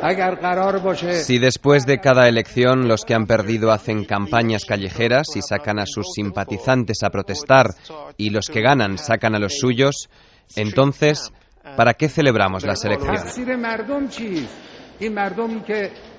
Si después de cada elección los que han perdido hacen campañas callejeras y sacan a sus simpatizantes a protestar y los que ganan sacan a los suyos, entonces, ¿para qué celebramos las elecciones?